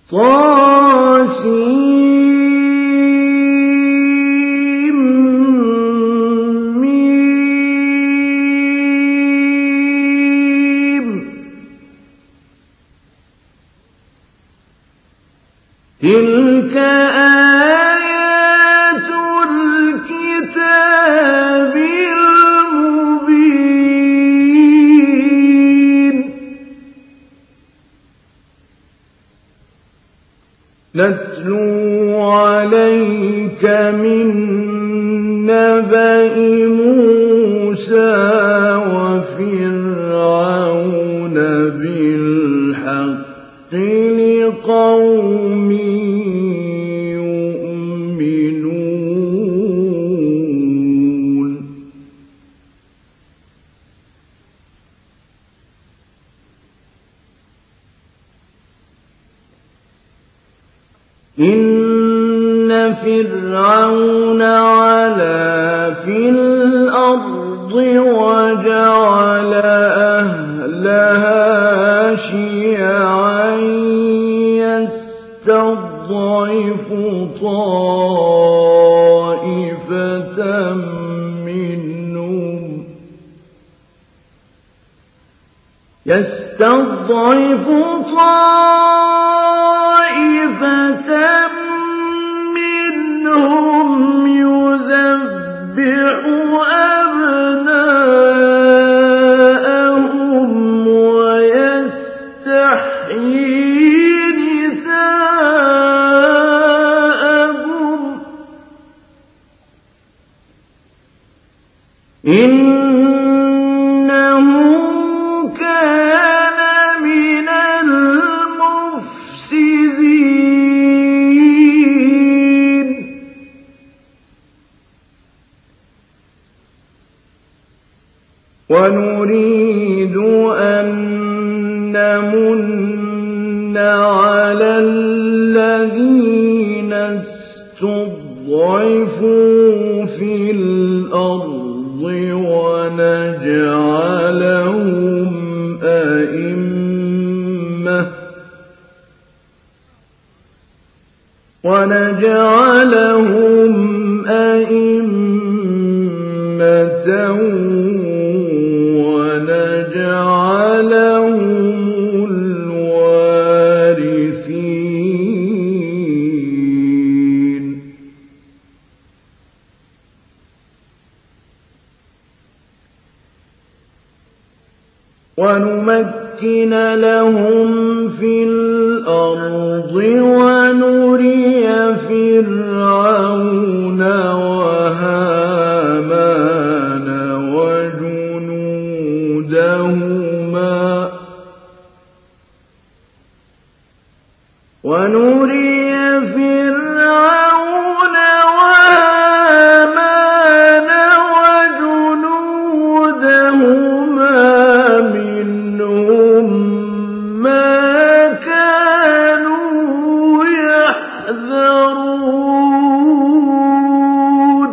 طس تلك آيات الكتاب المبين نتلو عليك من نبأ موسى وفرعون بالحق لقوم يؤمنون إن فرعون علا في الأرض وجعل أهلها شيعا يستضعف طائفة منهم يذبح أبناءهم ويستحيي نساءهم إنه كان من المفسدين ونريد أن نمن على الذين استضعفوا في الأرض ونجعلهم أئمة ونجعلهم الوارثين ونمكن لهم في الأرض ونري فرعون وهامان وجنودهما منهم ما كانوا يحذرون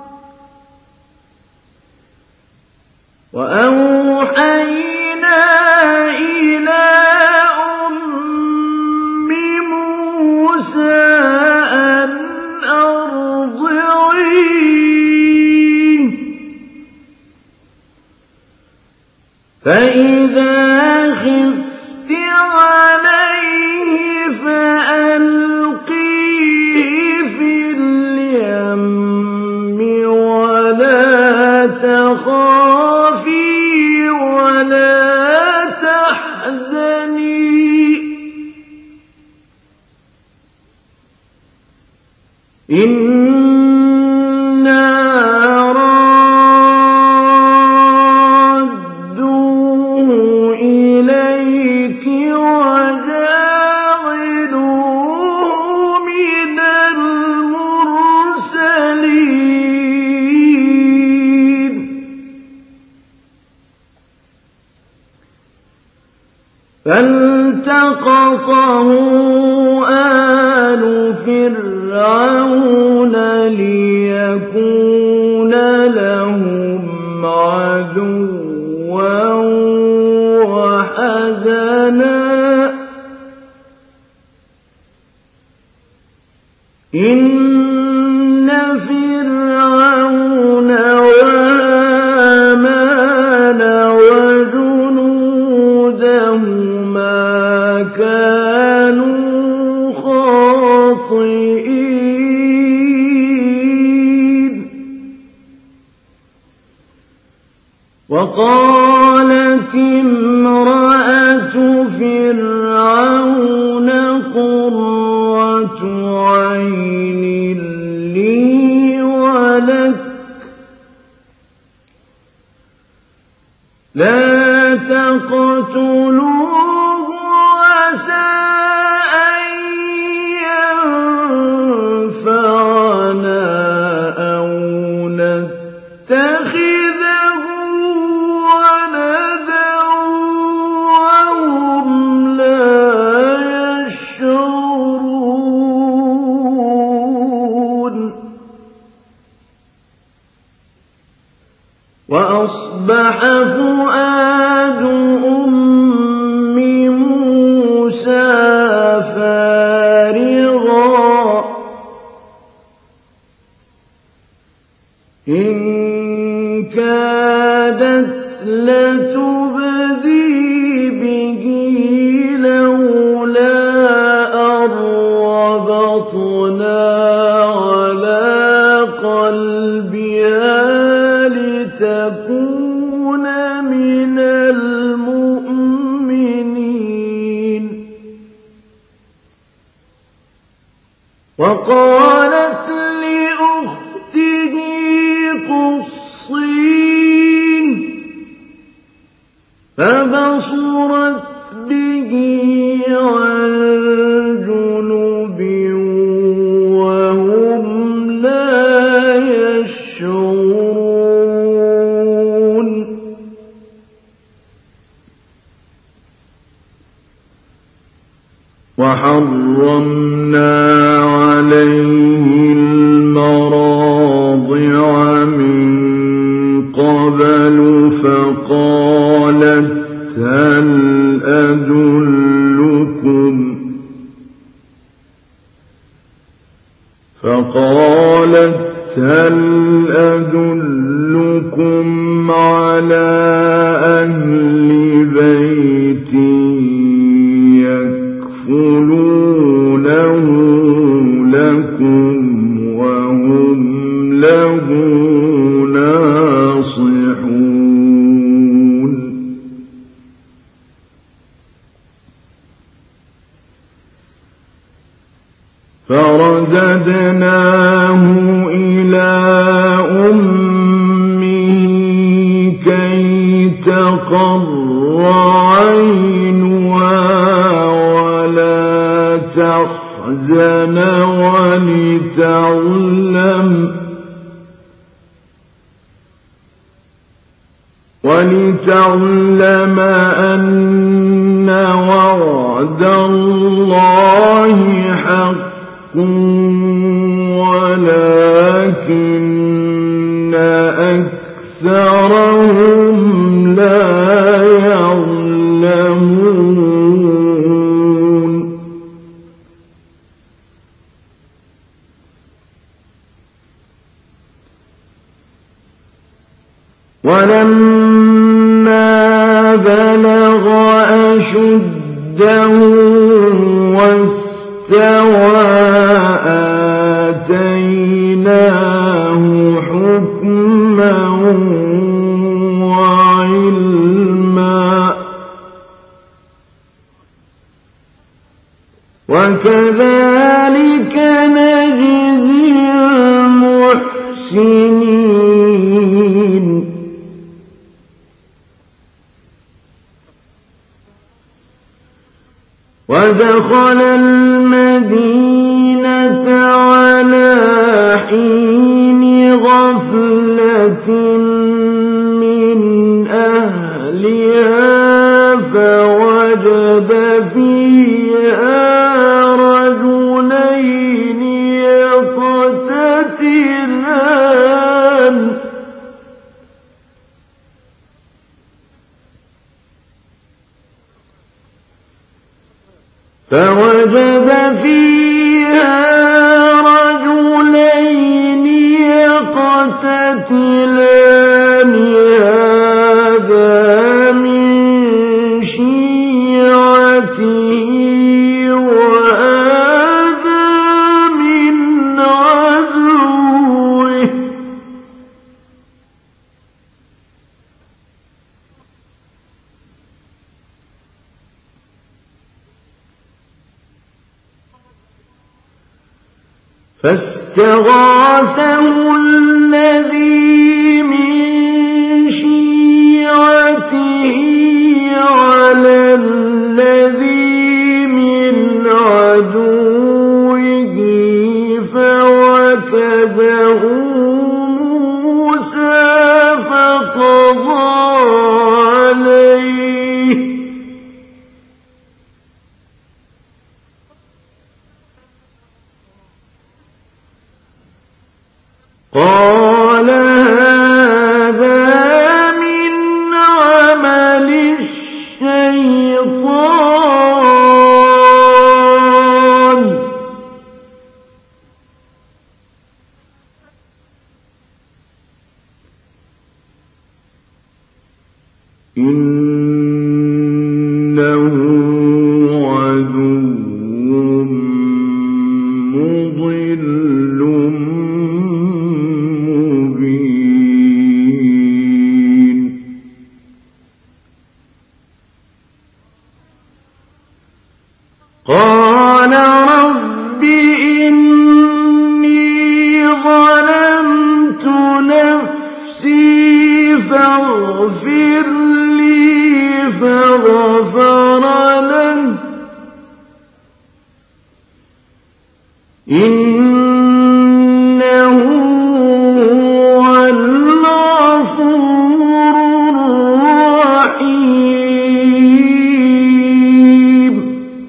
وأوحينا إلى أم موسى أن أرضعيه فإذا خفت عليه فألقيه في اليم ولا تخافي ولا تحزني إنا رادوه إليك وجاعلوه من المرسلين فالتقطه آل فرعون ليكون لهم عدوا وحزنا إن فرعون وهامان وجنودهما كانوا خاطئين وقالت امرأة فرعون قرة عين لي ولك لا تقتلوه عسى أن ينفعنا أو نتخذه ولدا وهم لا يشعرون وأصبح فؤاد أم موسى فارغا إن كادت لتبدي به لولا أن ربطنا على قلبها لتكون من المؤمنين وقالت لأخته قصيه فبصرت به عن جنب وهم لا يشعرون وحرمنا عليه المراضع من قبل فقالت هل أدلكم على أهل بيت يكفلونه لكم وهم له ناصحون فرددناه إلى أمه كي تقر عينها ولا تحزن ولتعلم أن وعد الله حق ولكن أكثرهم لا يعلمون ولما بلغ أشده واستوى آتيناه حكما وعلما وكذلك نجزي المحسنين ودخل المدينة على حين غفلة من أهلها فوجد فيها رجلين يقتتلان فوجد فيها يقتتلان هذا من شيعته وهذا من عدوه فاستغاثه الذي من شيعته على الذي من عدوه فوكزه موسى فقضى عليه قال هذا من عمل الشيطان إنه عدو مضل مبين قال رب إني ظلمت نفسي فاغفر لي فغفر له إنه هو الغفور الرحيم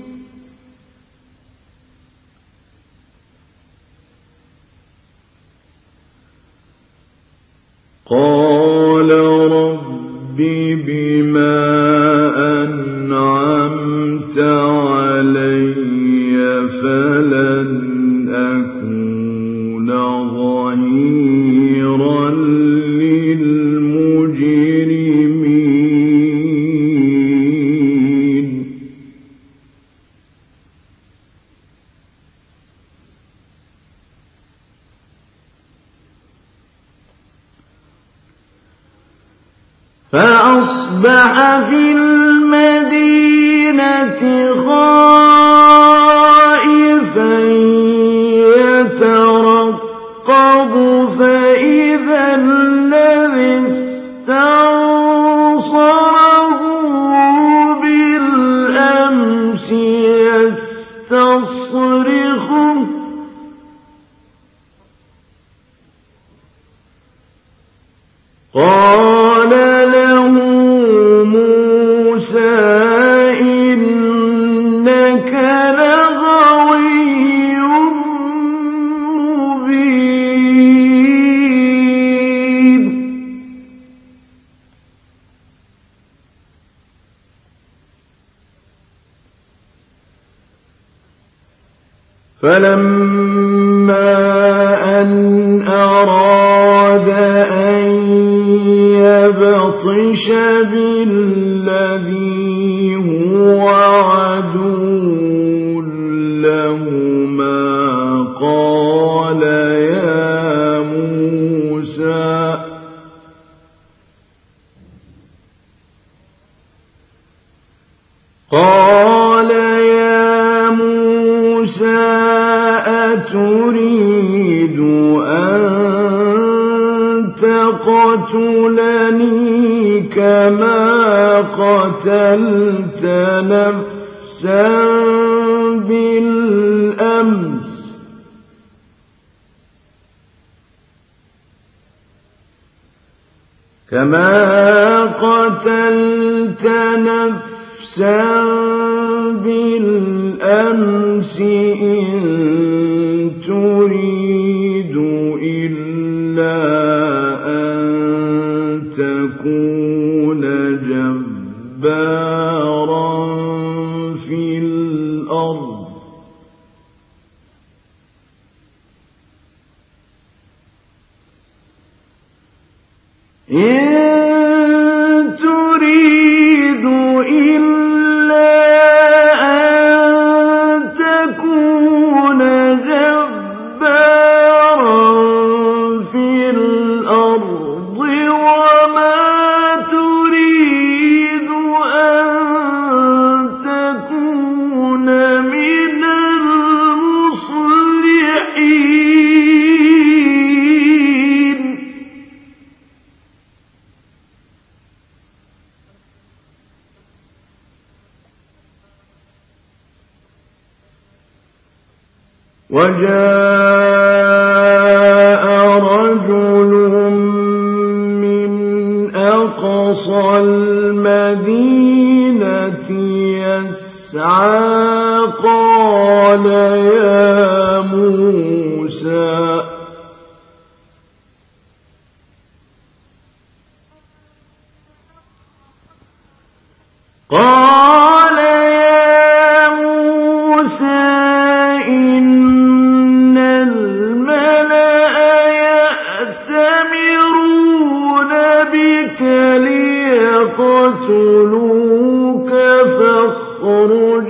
قال رب بما أنعمت علي فلن أكون ظهيرا للمجرمين فأصبح في المدينة خائفا يترقب فإذا الذي استنصره بالأمس يستصرخه قال له موسى إنك لغوي مبين فلما أن أراد أن يبطش بالذي هو عدو لهما قال يا موسى أتريد أن تقتلني كما قتلت نفسا بالأمس إن تريد إلا أن تكون جبارا في الأرض وجاء رجل من أقصى المدينة يسعى قال يا موسى إن الملأ يأتمرون بك ليقتلوك فاخرج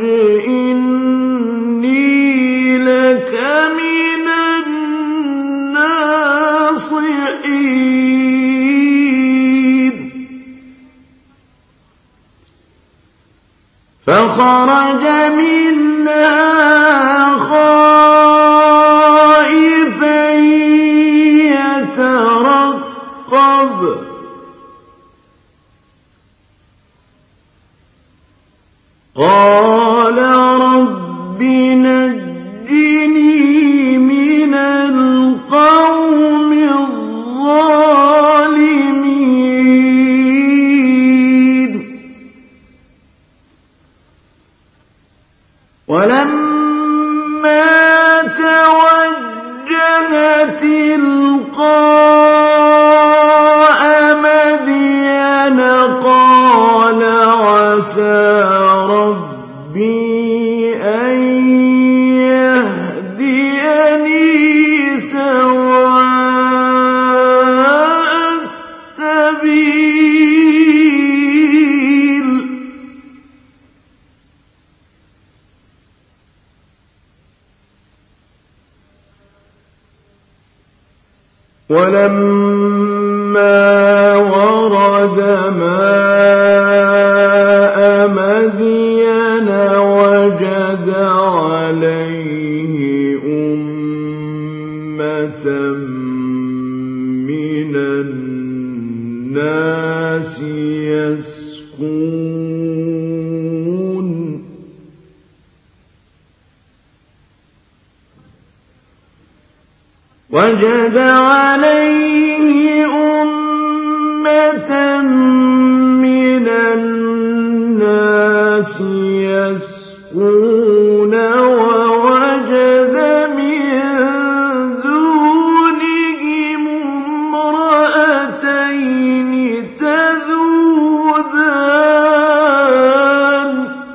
إني لك من الناصحين فخرج منها خائفا يترقب قال رب نجني من القوم الظالمين ولما توجه تلقاء مدين قال عسى ربي أن يهديني سواء السبيل ولما ورد ماء مدين وجد عليه أمة من الناس يسقون وجد عليه أمة من الناس يسقون ووجد من دونهم امرأتين تذودان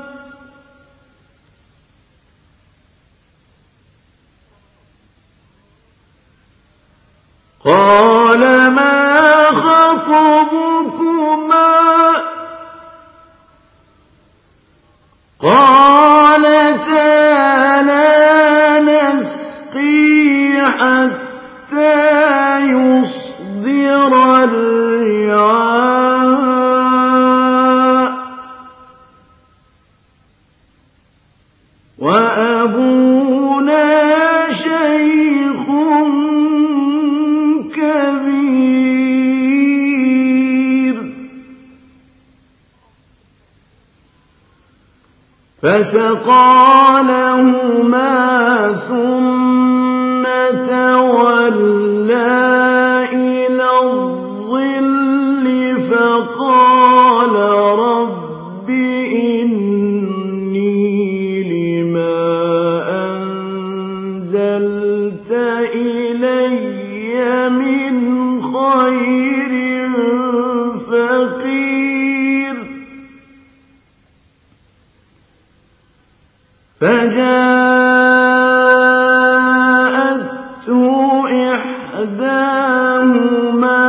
قال ما خطبكما قالتا لا نسقي حتى يصدر الرعاء وأبونا شيخ كبير فسقى لهما ثم تولى إلى الظل فقال رب إني لما أنزلت إلي من خير فقير فجاءته إحداهما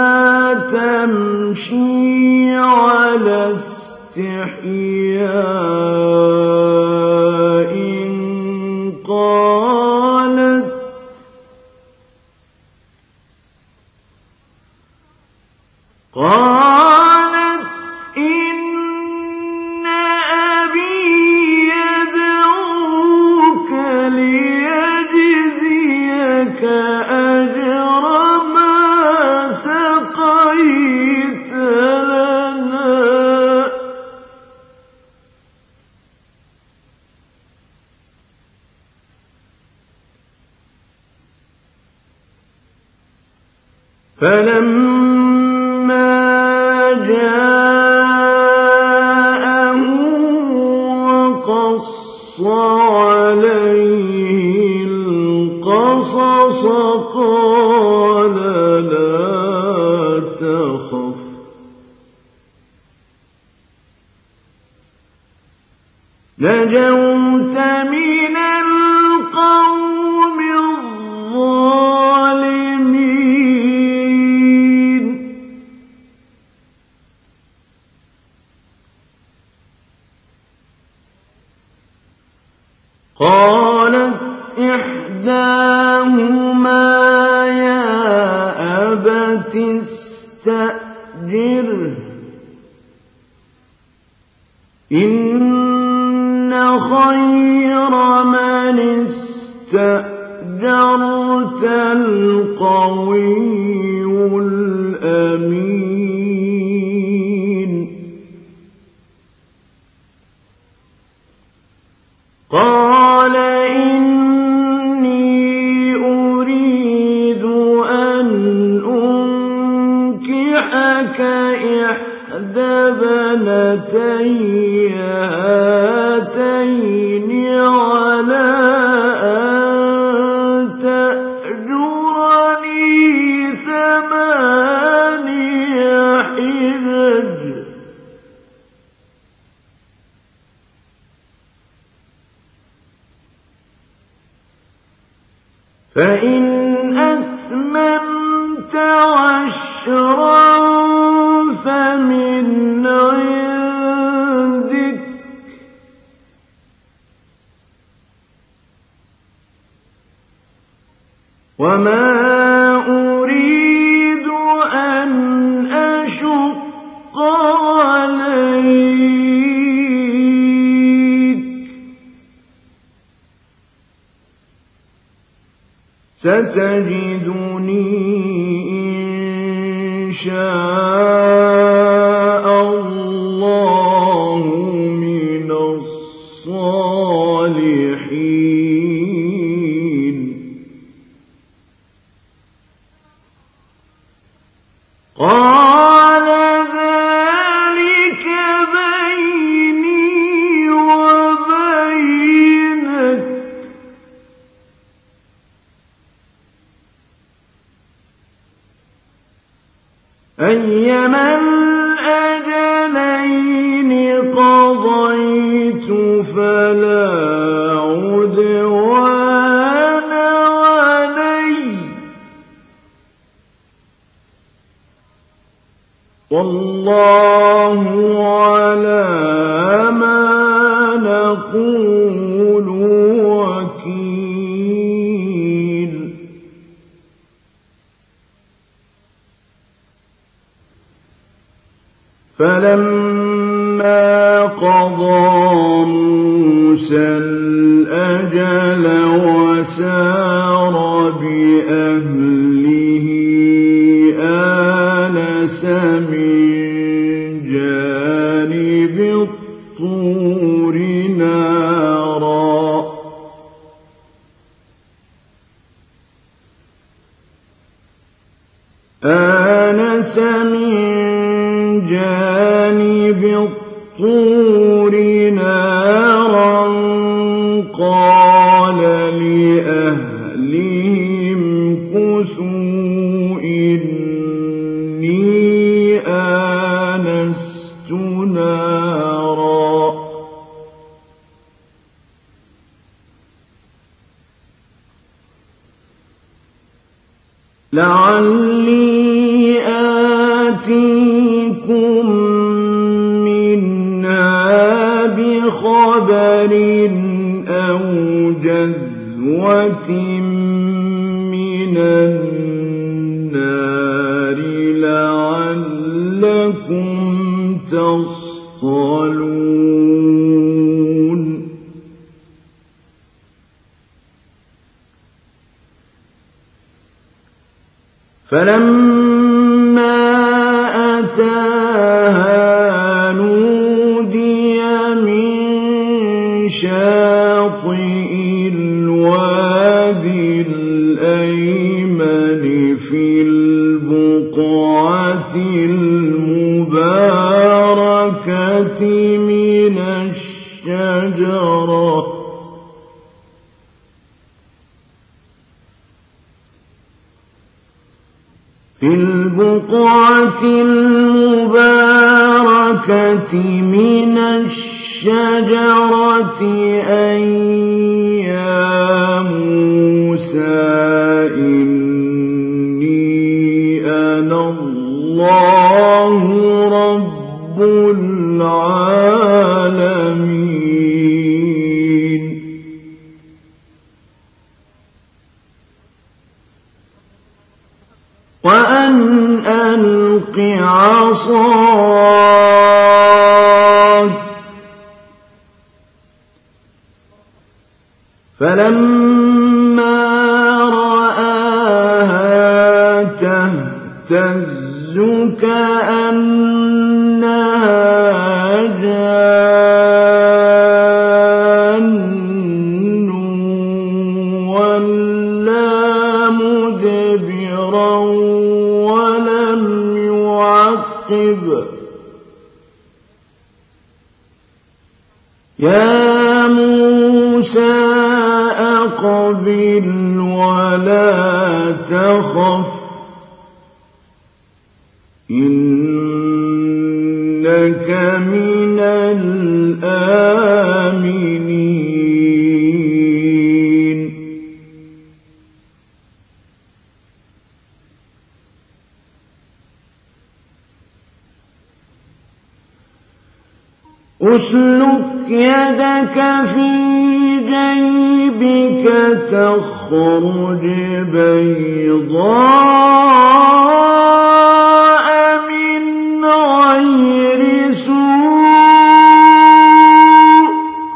تمشي على استحياء قالت إن أبي يدعوك فلما جاءه وقص عليه القصص قال لا تخف نجوت من القوم الظالمين قالت إحداهما يا أبت استأجره إن خير من استأجرت القوي الأمين قال إني أريد أن أنكحك إحدى بنتي هاتين على أن تأجرني 8 حجج فإن أتممت 10 فمن عندك وما أريد أن أشق عليك ستجدني إن شاء الله من الصالحين قال ذلك بيني وبينك أيما الأجلين قضيت فلا عدوان علي والله على ما نقول وكيل فلما قضى موسى الأجل وسار بأهله آنس من جانب الطور نارا آنس من جانب الطور نارا قال لأهلهم كثوا إني آنست نارا لعلي آتيكم منها بخبر أو جذوة من النار لعلكم تصطلون فلما أتاها نودي من شاطئ الوادي الأيمن في البحر المباركة من الشجرة في البقعة المباركة من الشجرة أن يا موسى إني أنا الله رب العالمين وأن ألق عصاك فلما رآها تهتز كأنها جان ولا مدبرا ولم يعقب يا موسى أقبل ولا تخف إنك من الآمنين أسلك يدك في جيبك تخرج بيضاء من غير سوء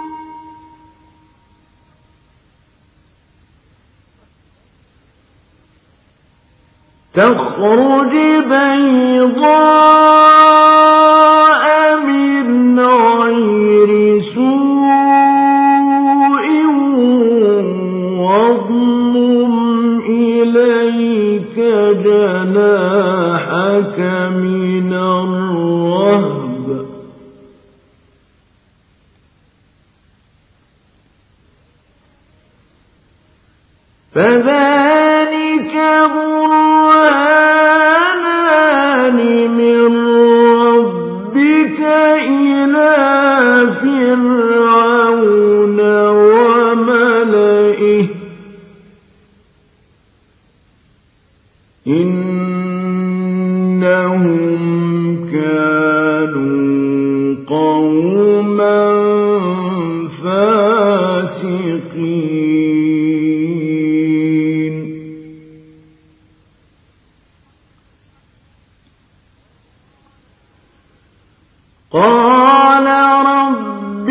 تخرج بيضاء من غير سوء واضمم إليك جناحك من الرهب فذلك برهانان من ربك إلى فرعون وملئه إنهم كانوا قوما فاسقين قال رب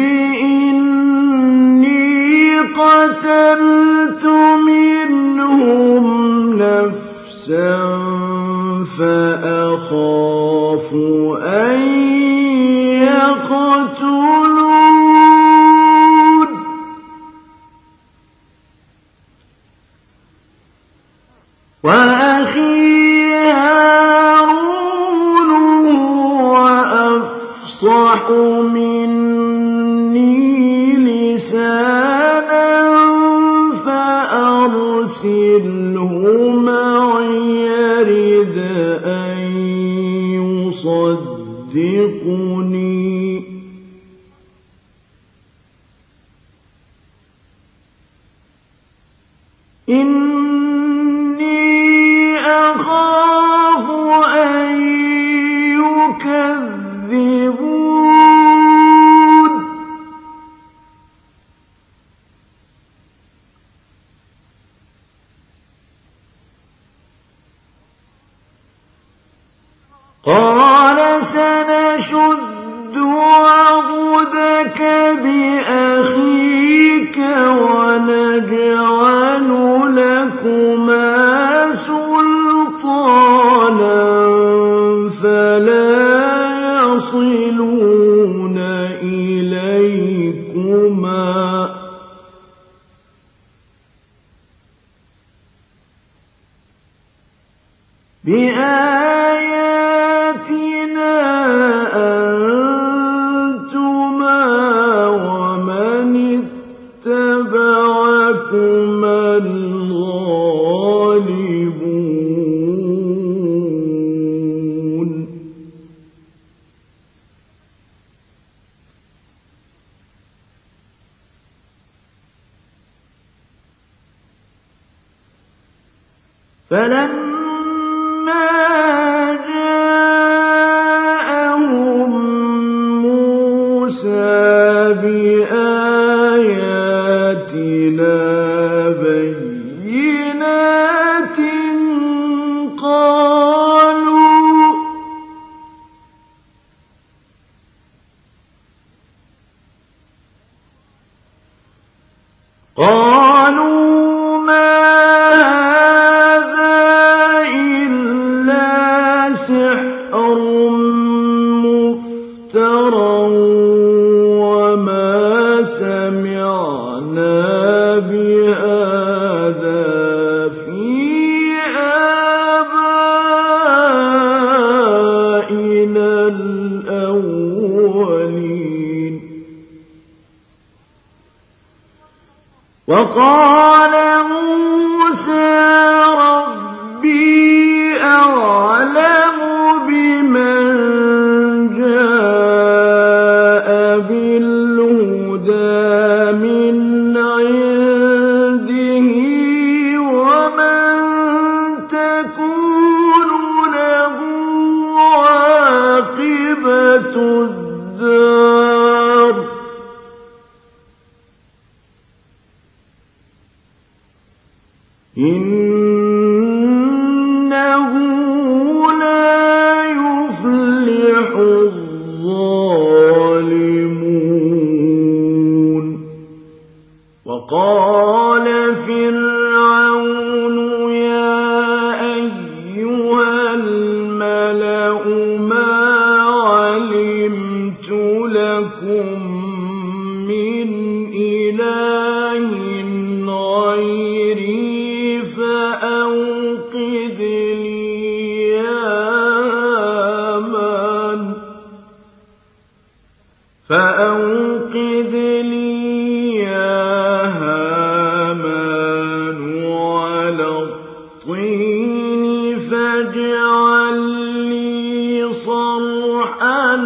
إني قتلت منهم نفسا فأخاف أن يقتلون وأخي هارون هو أفصح مني لسانا فأرسله معي يرد أن يصدقني إني أخاف أن يكذبون قال سنشد عضدك بأخيك ونجعل لكما سلطانا فلا يصلون إليكما بآياتنا اتبعكما الغالبون فلما جاءهم موسى بآياتنا بينات قالوا ما هذا إلا سحر مفترى وما سمعنا بهذا في آبائنا الأولين وقال موسى ربي أعلم بمن جاء بالهدى من عنده ومن تكون له عاقبة الدار إنه لا يفلح الظالمون وقال فرعون يا أيها الملأ ما علمت لكم من إله غيري فأوقد لي يا هامان على الطين فاجعل لي صرحا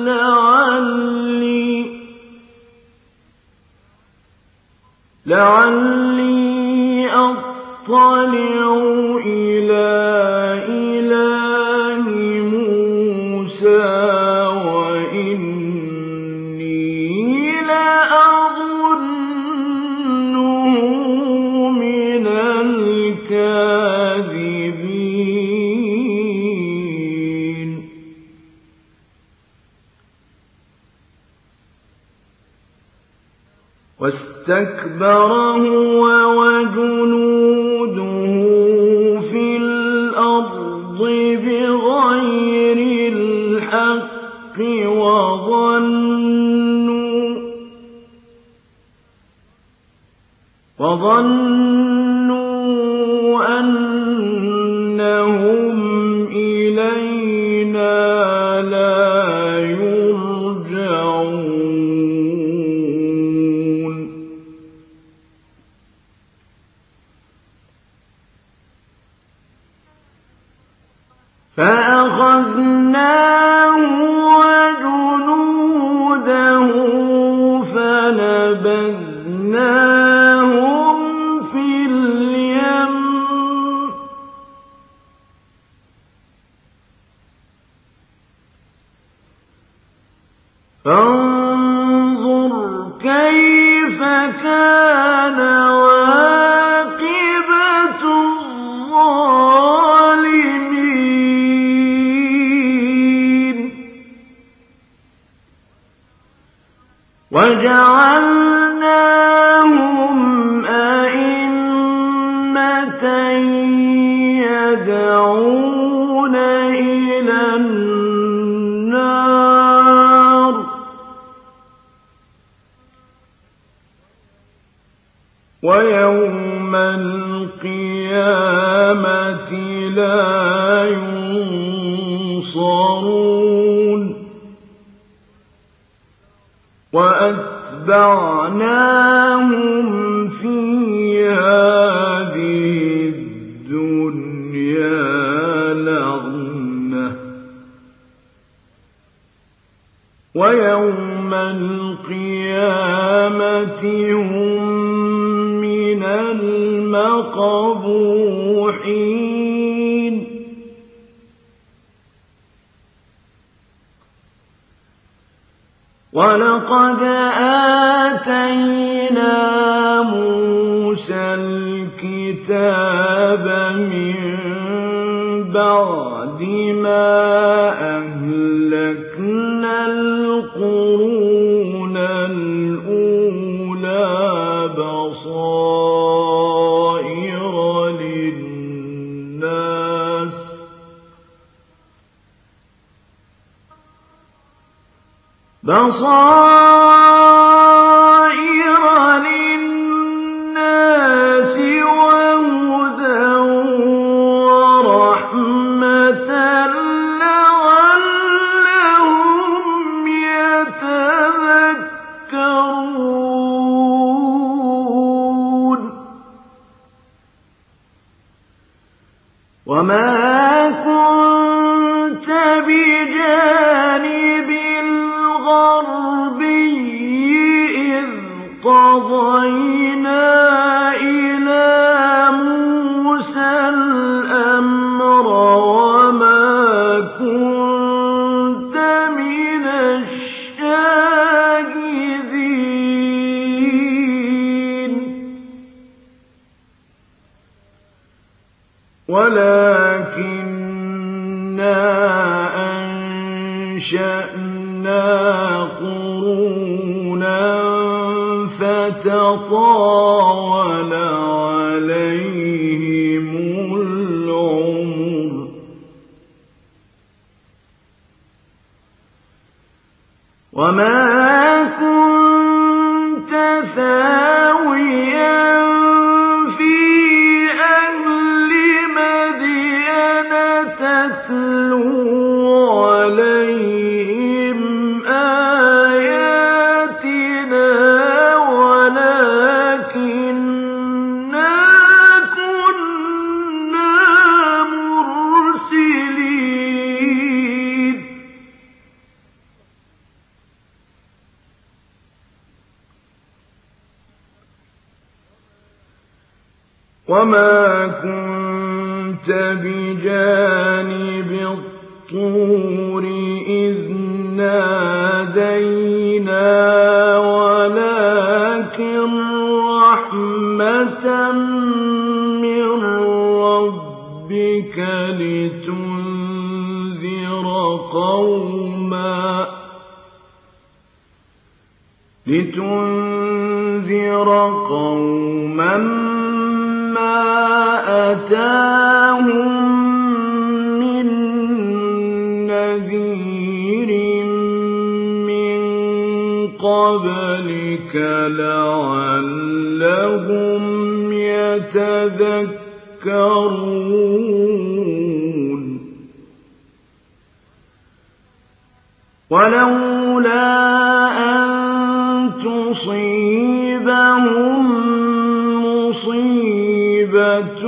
لعلي أطلع إلى إله موسى وإني لأظنه من الكاذبين واستكبر هو وجنوده في الأرض بغير الحق وظنوا أنهم إلينا لا يرجعون فأخذناه وجنوده فنبذناهم في اليم فانظر كيف كان عاقبة الظالمين وجعلناهم أئمة يدعون إلى النار ويوم القيامة لا ينصرون وأتبعوا وَمَتَّعْنَاهُمْ فِي هَٰذِهِ الدُّنْيَا لَغْنَةً وَيَوْمَ الْقِيَامَةِ هُم مِّنَ الْمَقْبُوحِينَ وَلَقَدْ آتَيْنَا مُوسَى الْكِتَابَ مِن بَعْدِ مَا أَهْلَكْنَا الْقُرُونَ الْأُولَىٰ بَصَائِرَ لِلنَّاسِ وَهُدًى وَرَحْمَةً لَّعَلَّهُمْ يَتَذَكَّرُونَ وَمَا كُنتَ بِجَانِبِ الْغَرْبِيِّ إِذْ قَضَيْنَا إِلَىٰ مُوسَى الْأَمْرَ وَمَا كُنتَ مِنَ الشَّاهِدِينَ وَلَٰكِنَّا أَنشَأْنَا قُرُونًا فَتَطَاوَلَ عَلَيْهِمُ الْعُمُرُ وَمَا كُنتَ ثَاوِيًا فِي أَهْلِ مَدْيَنَ تَتْلُو عَلَيْهِمْ آيَاتِنَا وَلَٰكِنَّا كُنَّا مُرْسِلِينَ وَمَا كُنتَ بِجَانِبِ الطُّورِ إِذْ نَادَيْنَا وَلَٰكِن رَّحْمَةً مِّن رَّبِّكَ لِتُنذِرَ قَوْمًا مَّا أَتَاهُم مِّن نَّذِيرٍ مِّن قَبْلِكَ لَعَلَّهُمْ يَتَذَكَّرُونَ وَلَوْلَا أَن تُصِيبَهُم مُّصِيبَةٌ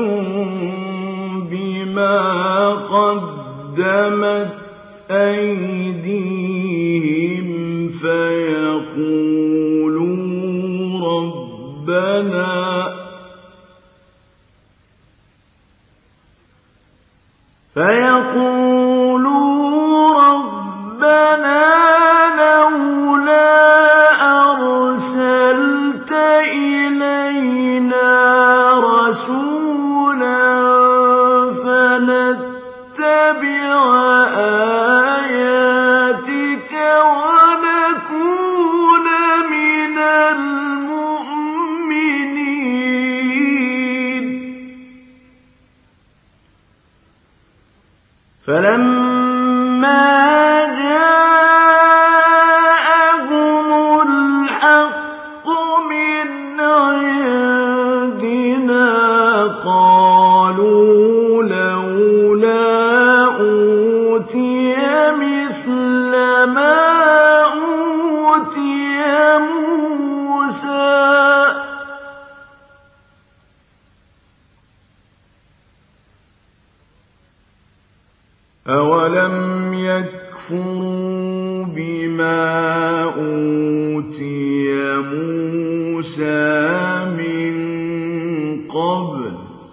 بِمَا قَدَّمَتْ أَيْدِيهِمْ فَيَقُولُوا رَبَّنَا لَوْلَا أَرْسَلْتَ إِلَيْنَا رَسُولًا فَنَتَّبِعَ آيَاتِكَ وَنَكُونَ مِنَ الْمُؤْمِنِينَ فَلَمَّا جَاءَهُمُ الْحَقُّ مِنْ عِندِنَا قَالُوا لَوْلَا أُوتِيَ مِثْلَ مَا أُوتِيَ مُوسَىٰ أَوَلَمْ يَكْفُرُوا بِمَا أُوتِيَ مُوسَىٰ مِن قَبْلُ ۖ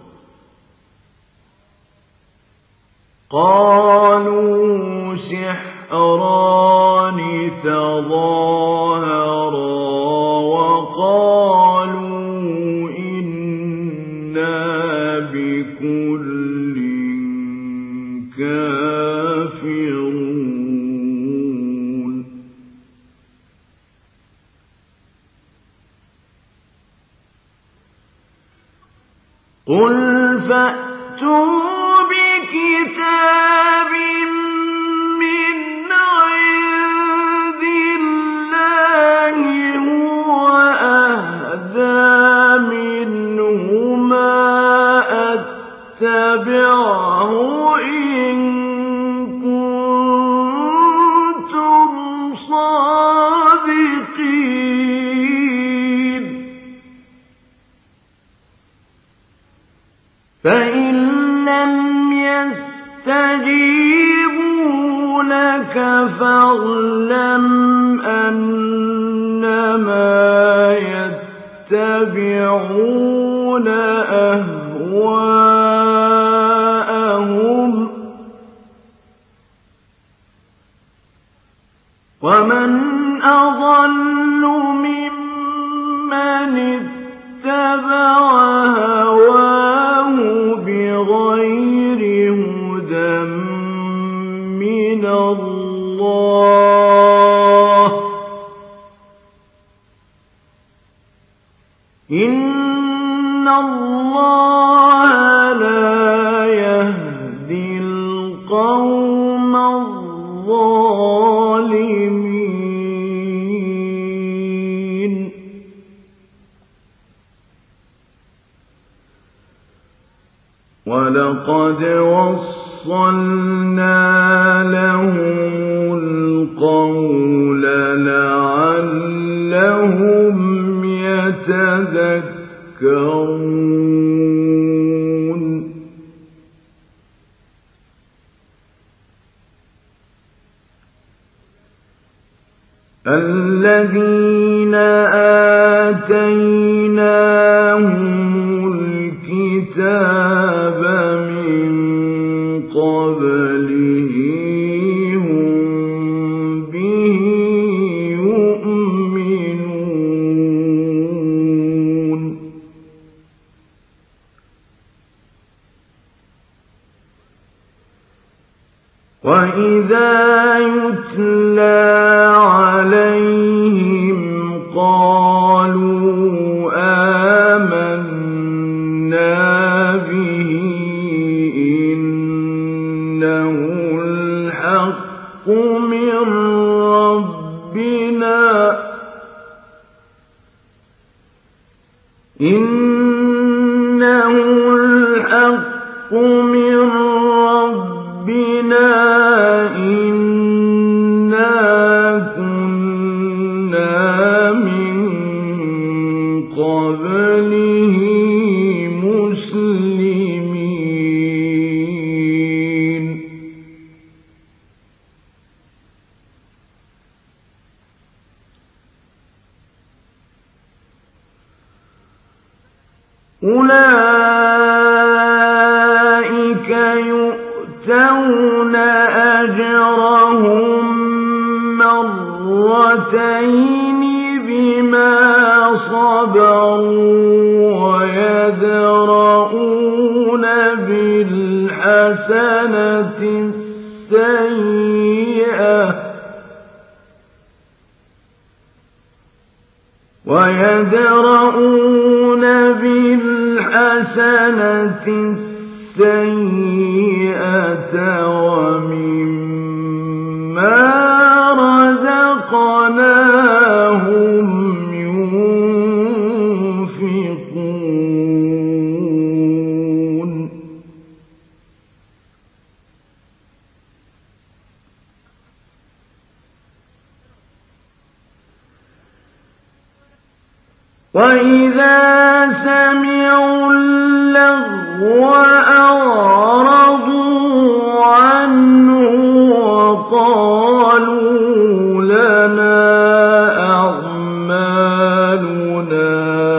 قَالُوا سِحْرَانِ تَظَاهَرَا وَقَالُوا إِنَّا بِكُلٍّ كَافِرُونَ قُلْ فَأْتُوا بِكِتَابٍ مِّنْ عِندِ اللَّهِ هُوَ أَهْدَىٰ مِنْهُمَا أَتَّبِعْهُ إِن كُنتُمْ صَادِقِينَ فَإِن لَّمْ يَسْتَجِيبُوا لَكَ فَاعْلَمْ أَنَّمَا يَتَّبِعُونَ أَهْوَاءَهُمْ ۚ وَمَنْ أَضَلُّ مِمَّنِ اتَّبَعَ هَوَاهُ بِغَيْرِ هُدًى مِّنَ اللَّهِ ۚ إِنَّ اللَّهَ لَا يَهْدِي الْقَوْمَ الظَّالِمِينَ وَلَقَدْ وَصَّلْنَا لَهُمُ الْقَوْلَ لَعَلَّهُمْ يَتَذَكَّرُونَ الَّذِينَ آتَيْنَاهُمُ الْكِتَابَ مِن قَبْلِهِ هُم بِهِ يُؤْمِنُونَ وَإِذَا يُتْلَىٰ عَلَيْهِمْ قَالُوا آمَنَّا بِهِ إِنَّهُ الْحَقُّ مِن رَّبِّنَا إِنَّا كُنَّا مِن قَبْلِهِ مُسْلِمِينَ أُولَٰئِكَ يُؤْتَوْنَ أَجْرَهُم مرتين بما صبروا ويدرؤون بالحسنة السيئة ومما رزقناهم ينفقون وَإِذَا سَمِعُوا اللَّغْوَ أَعْرَضُوا عَنْهُ عنه وقالوا لنا أعمالنا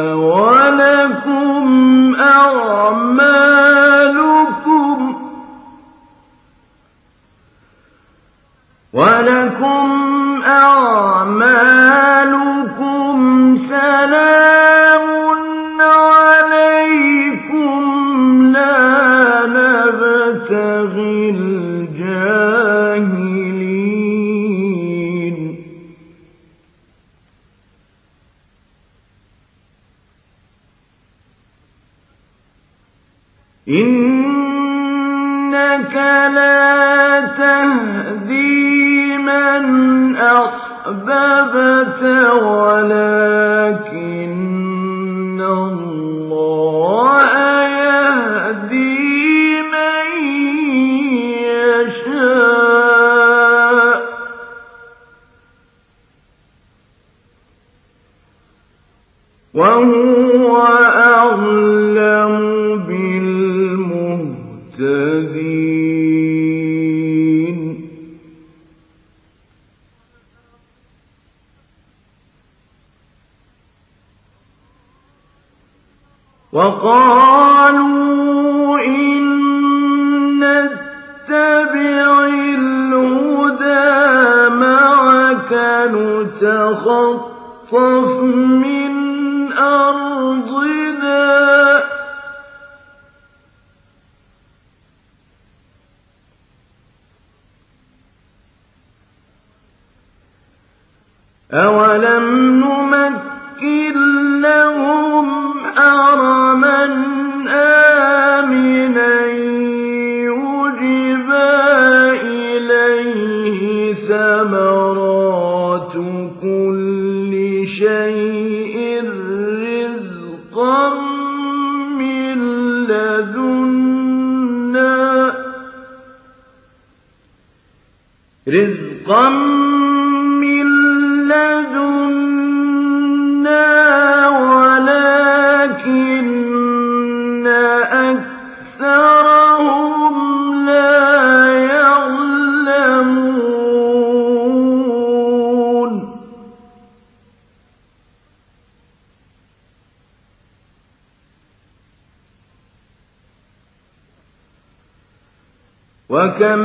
ولكم أعمالكم سلام عليكم لا نبتغي الجاهلين إنك لا تهدي من أحببت ولكن الله يهدي من يشاء وهو أعلم بالمهتدين وقالوا إن نتبع الهدى معك نتخطف من أرضنا أولم نمكن لهم حرما آمنا يجبى إليه ثمرات كل شيء رزقا من لدنا ولكن أكثرهم لا يعلمون وكم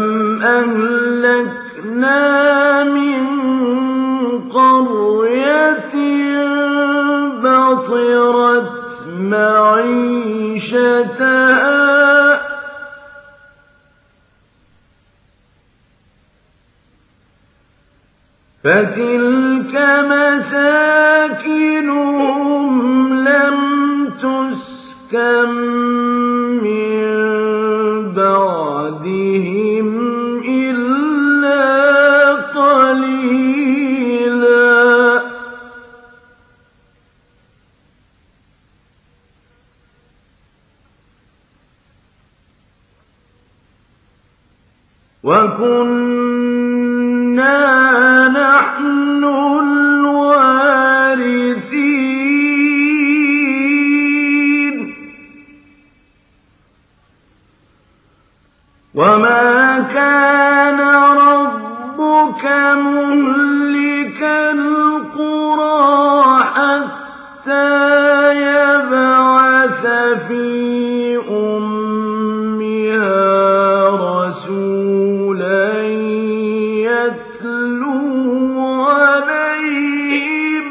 أهلكنا من قرية بطرت معيشتها فتلك مساكنهم لم تسكن من بعدهم إلا قليلا وكنا نحن الوارثين وما كان ربك مهلك القرى حتى يبعث في أمها رسولا يتلو عليهم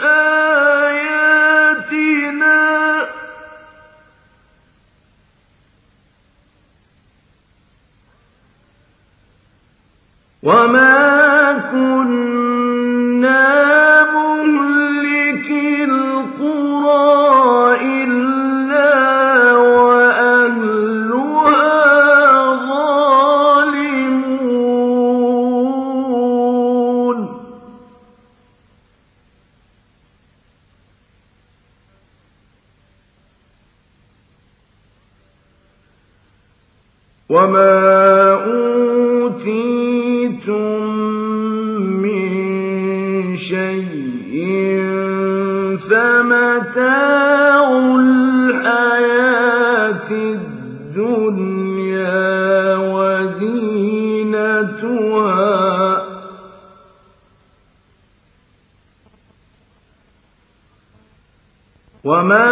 آياتنا وما كنا مهلكي القرى إلا وأهلها ظالمون وما أوتيتم من شيء فمتاع الحياة الدنيا وزينتها وما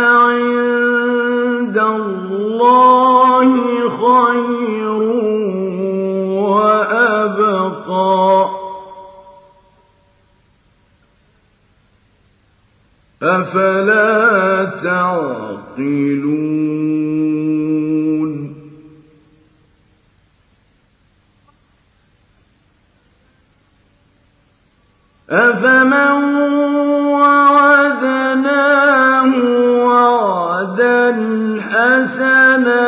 عند الله خير وأبقى أفلا تعقلون أفمن وعدناه وعدا حسنا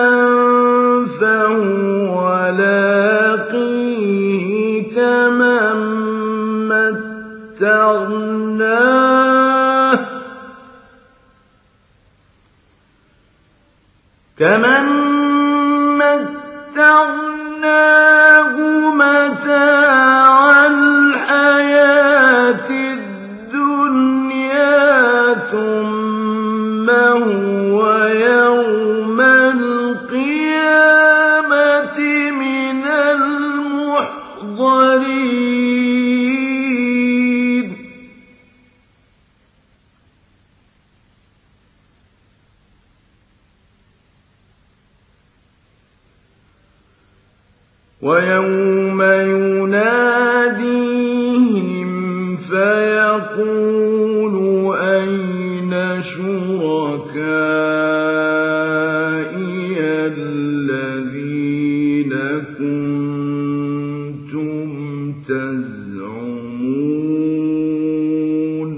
فهو لاقيه كمن متعناه متاع الحياة الدنيا ثم هو يوم القيامة من المحضرين ويوم يناديهم فيقول أين شركائي الذين كنتم تزعمون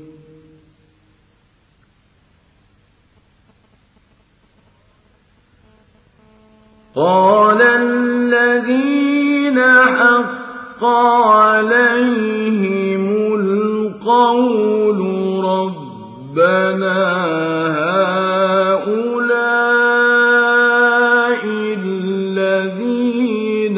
قال الذين حق عليهم القول ربنا هؤلاء الذين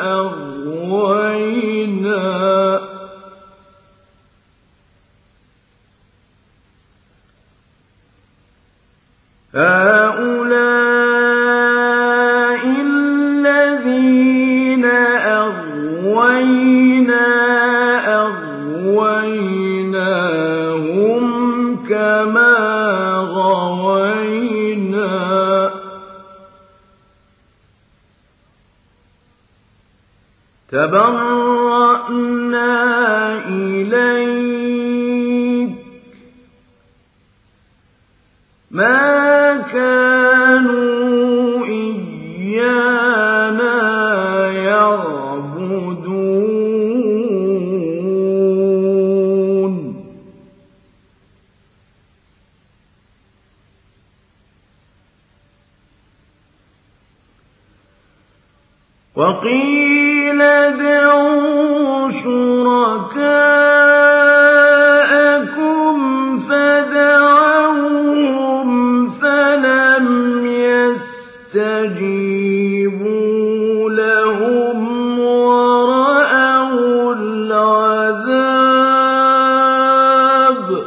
أغويناهم كما غوينا تبرأنا إليك ما كانوا إيانا يعبدون وقيل ادعوا شركاءكم فدعوهم فلم يستجيبوا لهم ورأوا العذاب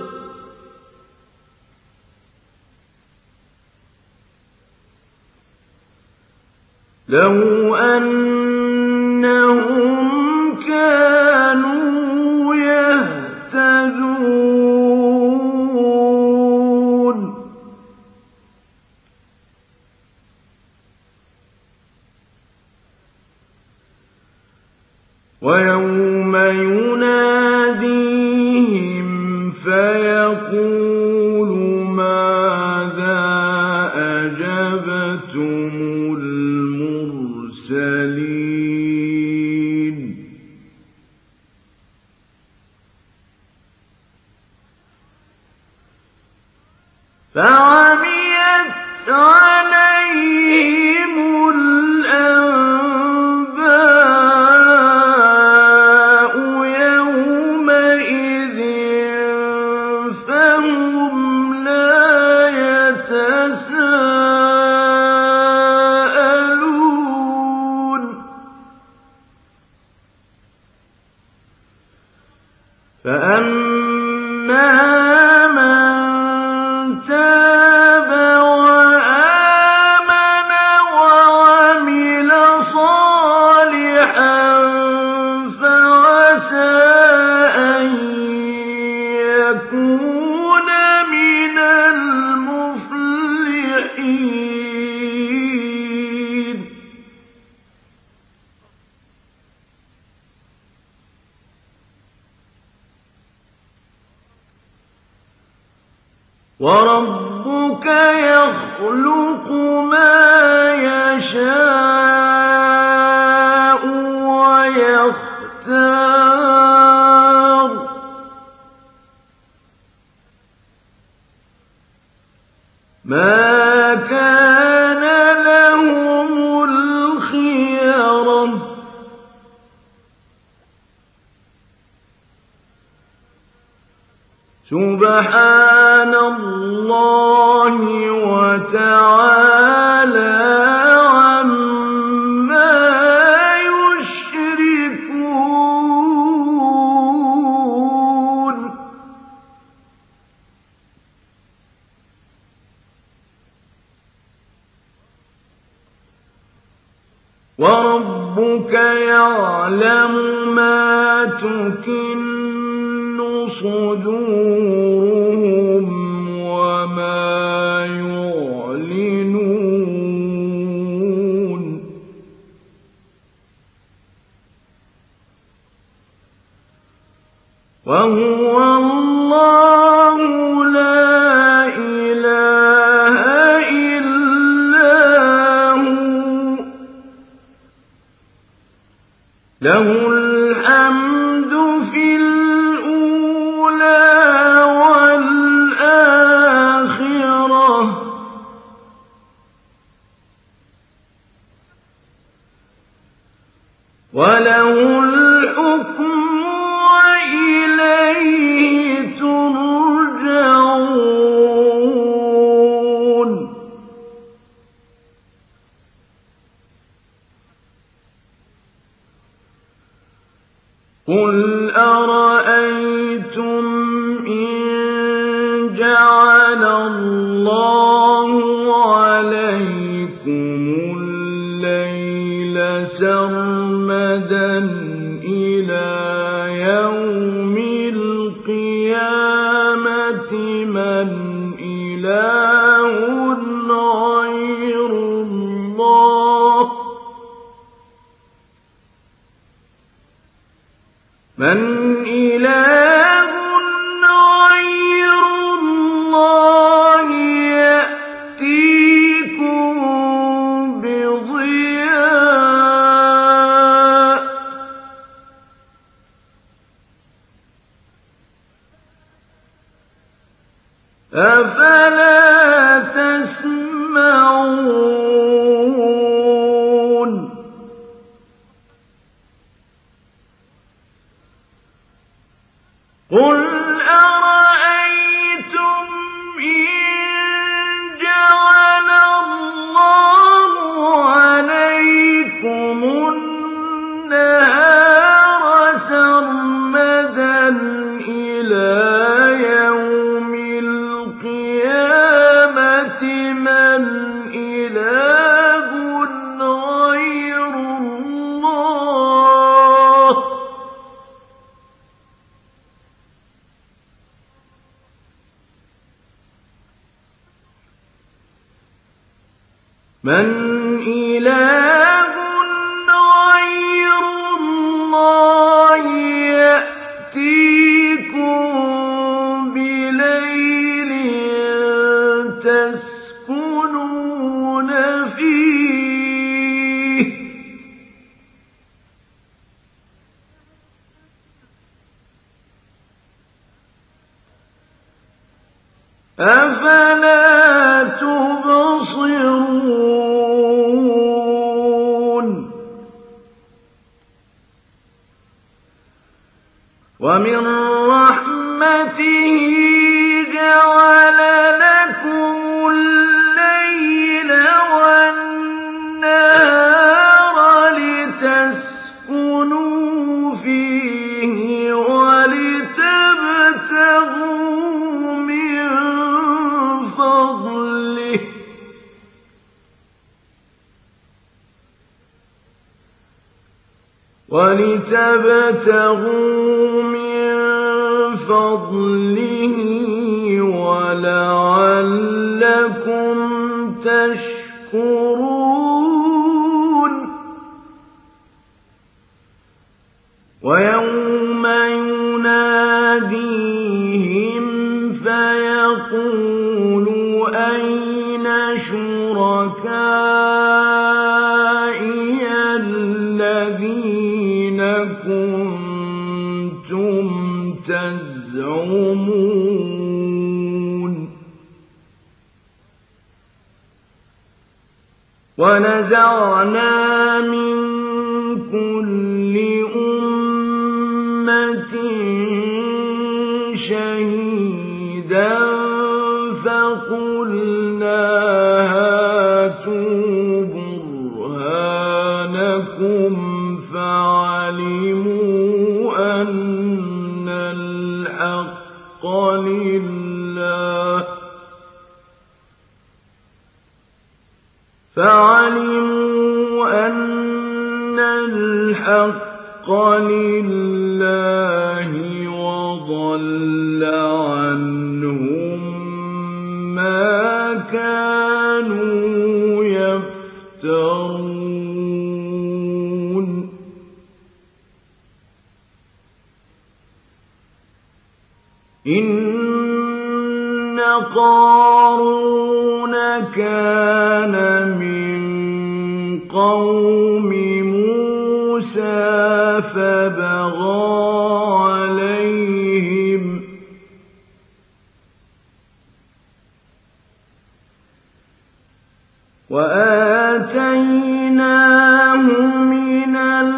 لو أنهم كانوا يهتدون ويوم يناديهم فيقول ماذا أجبتم المرسلين فعميت عليهم الأنباء يومئذ فهم لا يتساءلون فأما من تاب وآمن وعمل وَرَبُّكَ يَخْلُقُ مَا يَشَاءُ وَيَخْتَارُ ۗ مَا كَانَ لَهُمُ الْخِيَرَةُ ۚ سُبْحَانَ اللَّهِ وَتَعَالَىٰ عَمَّا يُشْرِكُونَ وَرَبُّكَ يَعْلَمُ مَا تُكِنُّ صُدُورُهُمْ وَمَا يُعْلِنُونَ وَهُوَ اللَّهُ لَا إِلَٰهَ إِلَّا هُوَ ۖ لَهُ الْحَمْدُ فِي الْأُولَىٰ وَالْآخِرَةِ ۖ وَلَهُ الْحُكْمُ وَإِلَيْهِ تُرْجَعُونَ قُلْ أَرَأَيْتُمْ إِن جَعَلَ اللَّهُ عَلَيْكُمُ اللَّيْلَ سَرْمَدًا إِلَىٰ يَوْمِ الْقِيَامَةِ مَنْ إِلَٰهٌ غَيْرُ اللَّهِ يَأْتِيكُم بِضِيَاءٍ ۖ أَفَلَا تَسْمَعُونَ قُلْ أَرَأَيْتُمْ إِن جَعَلَ اللَّهُ عَلَيْكُمُ النَّهَارَ سَرْمَدًا إِلَىٰ يَوْمِ الْقِيَامَةِ مَنْ إِلَٰهٌ غَيْرُ اللَّهِ يَأْتِيكُم بِلَيْلٍ تَسْكُنُونَ فِيهِ ۖ أَفَلَا تُبْصِرُونَ وَمِن رَّحْمَتِهِ جَعَلَ لَكُمُ اللَّيْلَ وَالنَّهَارَ لِتَسْكُنُوا فِيهِ وَلِتَبْتَغُوا مِن فَضْلِهِ ۚ وَلَعَلَّكُمْ تَشْكُرُونَ وَيَوْمَ يُنَادِيهِمْ فَيَقُولُ أين شركائي الذين كنتم تزعمون ونزعنا من كل أمة شهيدا فقلنا هاتوا برهانكم فعلموا أن الحق لله وضل عنهم ما كانوا يفترون إن قارون كان من قوم موسى فبغى عليهم وآتيناه من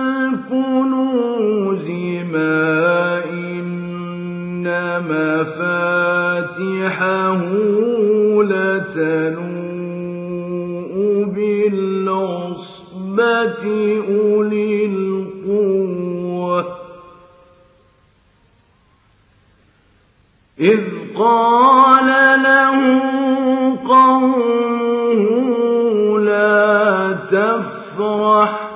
الكنوز ما إن مفاتحه لتنوء بالعصبة أولي القوة إذ قال له قومه لا تفرح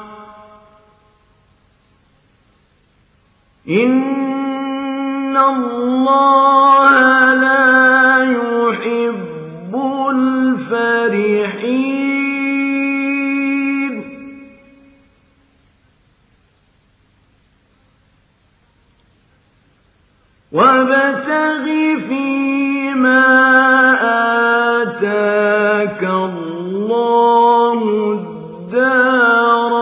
إن الله لا يحب الفرحين وابتغ فيما آتاك الله الدار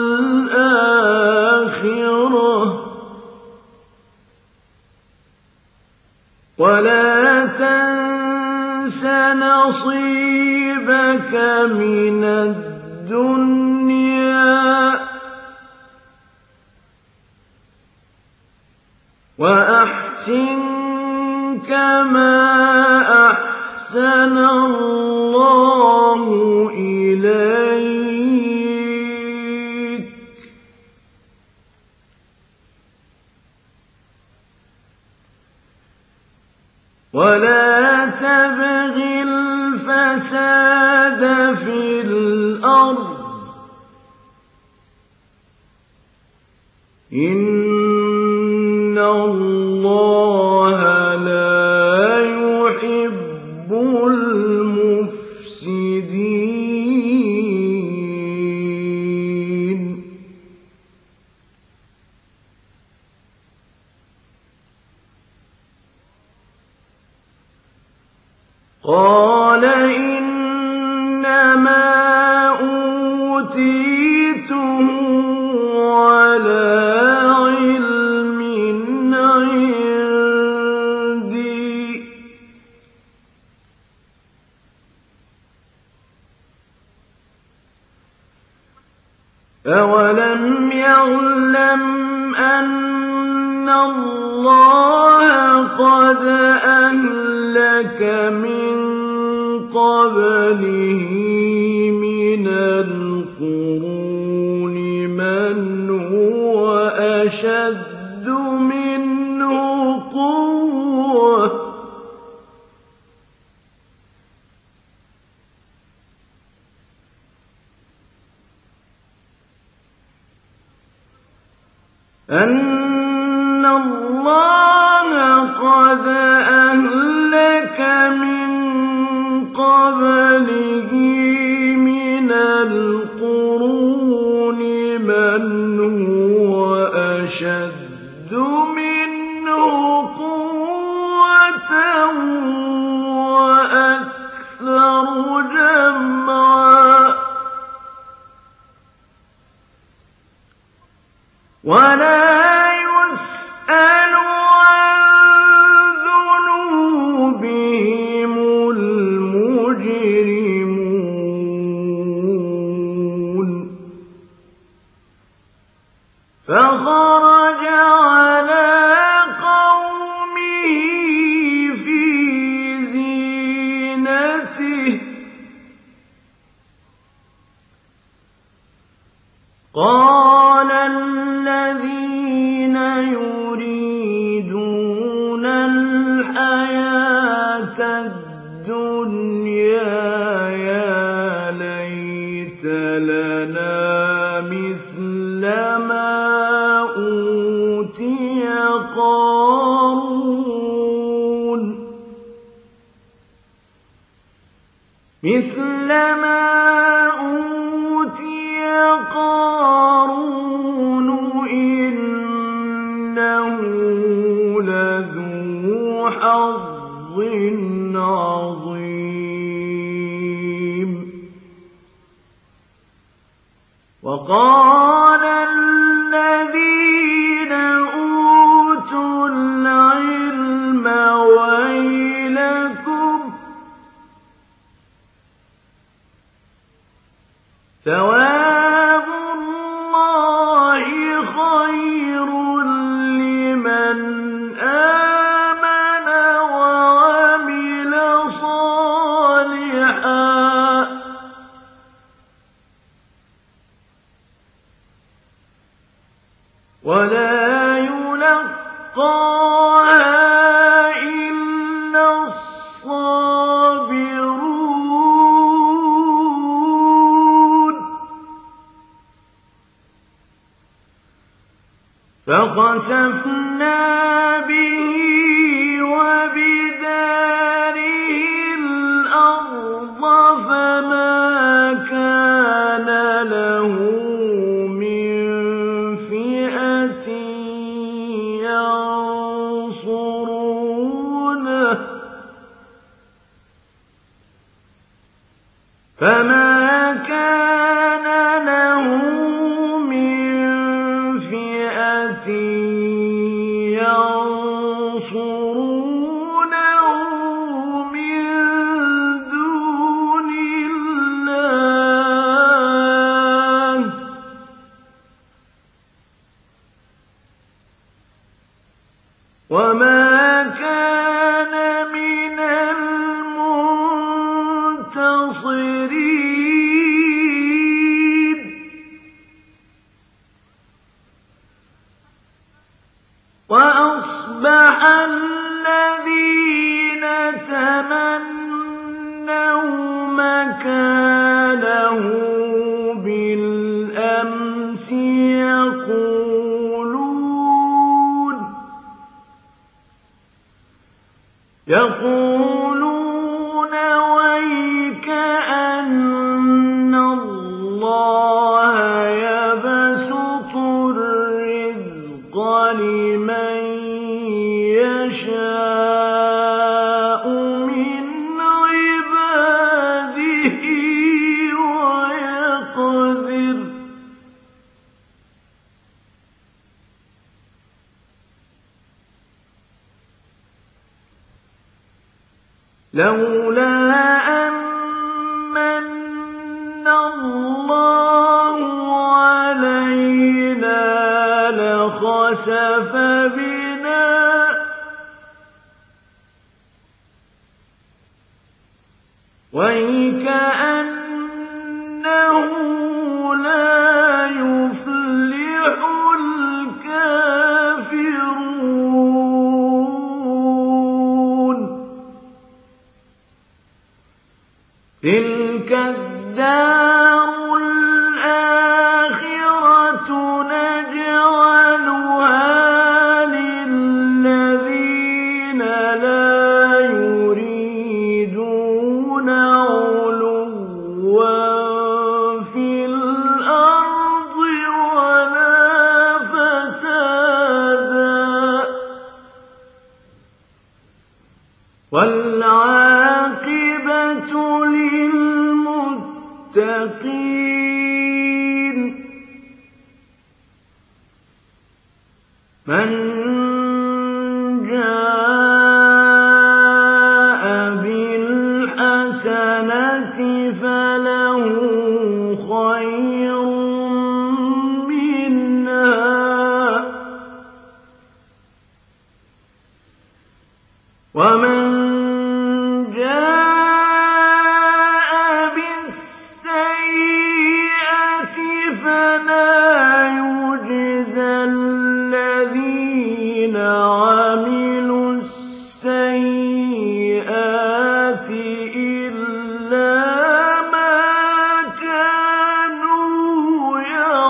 الآخرة ولا تنس نصيبك من الدنيا وأحسن كما أحسن الله إليك ولا تبغ الفساد في الأرض إن الله لا يحب المفسدين قال إنما أوتيته على علم عندي أولم يعلم أن الله قد أهلك من قبله من القرون من هو أشد منه قوة أن الله قد أهلك من قبله من القرون من هو أشد منه قوة وأكثر ولا يسأل عن ذنوبهم المجرمون فخرج على قومه في زينته قال الذين يريدون الحياة الدنيا يا ليت لنا مثل ما أوتي قارون مثل ما أوتي قارون إنه لذو حظ عظيم وقال الذين أوتوا العلم ويلكم ثواب الله خير لمن آمن وعمل صالحا ولا يلقاها إلا الصابرون فخسفنا به وبداره الأرض فما كان له من فئة ينصرونه فما كان له من فئة ينصرونه من دون الله وما كان من المنتصرين وأصبح الذين تمنوا مكانه بالأمس يقولون ويكأن الله يبسط الرزق لمن يشاء من عباده ويقدر لولا أمن الله علينا لخسف بنا ويكأنه لا يفلح الكافرون تلك الدار الآخرة نجعلها للذين لا يريدون علوا في الأرض ولا فسادا والعاقبة للمتقين مَن جَاءَ بِالْحَسَنَةِ فَلَهُ خَيْرٌ مِّنْهَا وَمَن جَاءَ بِالسَّيِّئَةِ فَلَا يُجْزَى الَّذِينَ عَمِلُوا السَّيِّئَاتِ إِلَّا مَا كَانُوا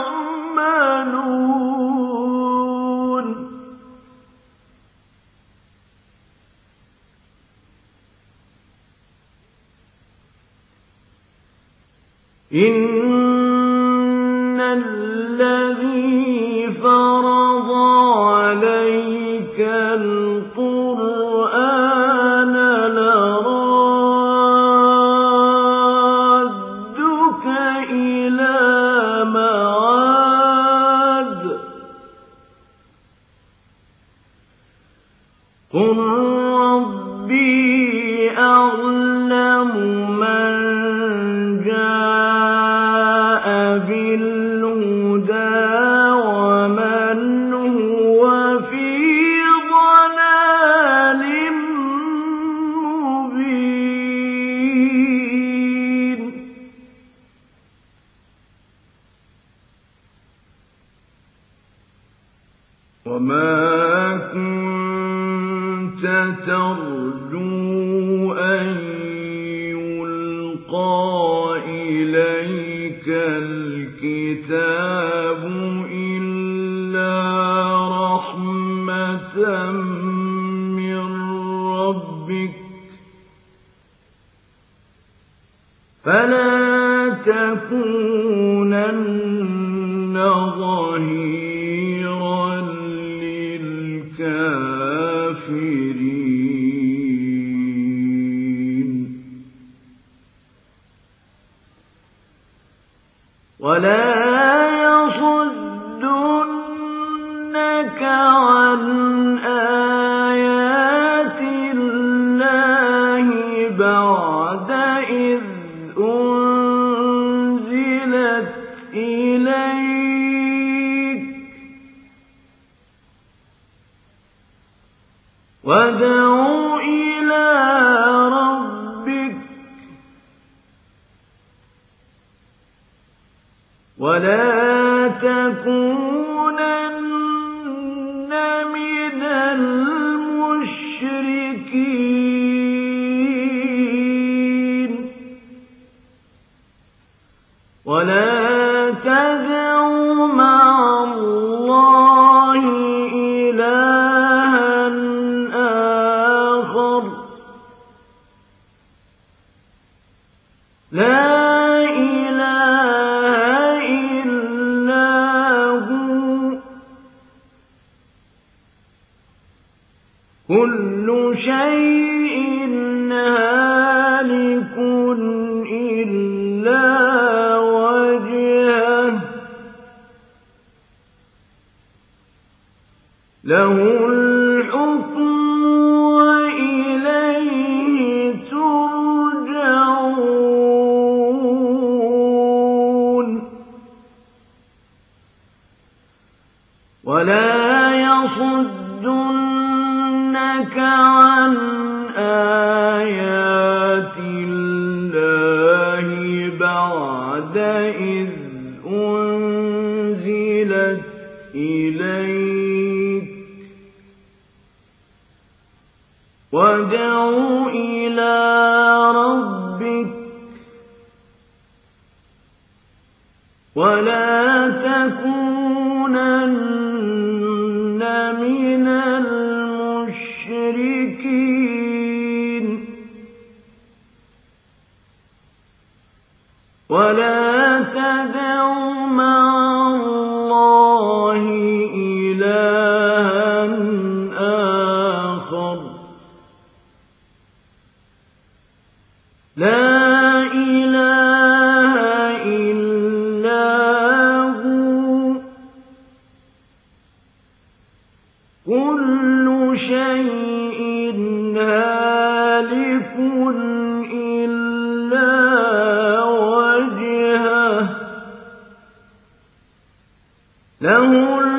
يَعْمَلُونَ إِنَّ الَّذِي فَرَضَ عَلَيْكَ الْقُرْآنَ لَرَادُّكَ إِلَىٰ مَعَادٍ ۚ قُل رَّبِّي أَعْلَمُ مَن جَاءَ بِالْهُدَىٰ وَمَنْ هُوَ فِي ضَلَالٍ مُّبِينٍ وَمَا كُنتَ تَرْجُو أَن يُلْقَىٰ إِلَيْكَ الْكِتَابُ إِلَّا رَحْمَةً مِّن رَّبِّكَ ۖ فَلَا تَكُونَنَّ ظَهِيرًا لِّلْكَافِرِينَ وَلَا يَصُدُّنَّكَ عَنْ آيَاتِ اللَّهِ بَعْدَ إِذْ أُنزِلَتْ إِلَيْكَ ۖ وَادْعُ إِلَىٰ رَبِّكَ وَلَا تَكُونَنَّ مِنَ الْمُشْرِكِينَ وَلَا تَدْعُ مَعَ اللَّهِ إِلَٰهًا آخَرَ لَا إِلَٰهَ إِلَّا هُوَ ۚ كُلُّ شَيْءٍ هَالِكٌ إِلَّا وَجْهَهُ ۚ لَهُ الْحُكْمُ وَإِلَيْهِ تُرْجَعُونَ وَلَا يَصُدُّنَّكَ عَنْ آيَاتِ اللَّهِ بَعْدَ إِذْ أُنزِلَتْ إِلَيْكَ ۖ وَادْعُ إِلَىٰ رَبِّكَ وَلَا تَكُونَنَّ مِنَ الْمُشْرِكِينَ وَلَا تَدْعُ مَعَ اللَّهِ إِلَٰهًا آخَرَ لَا إِلَٰهَ إِلَّا هُوَ ۚ له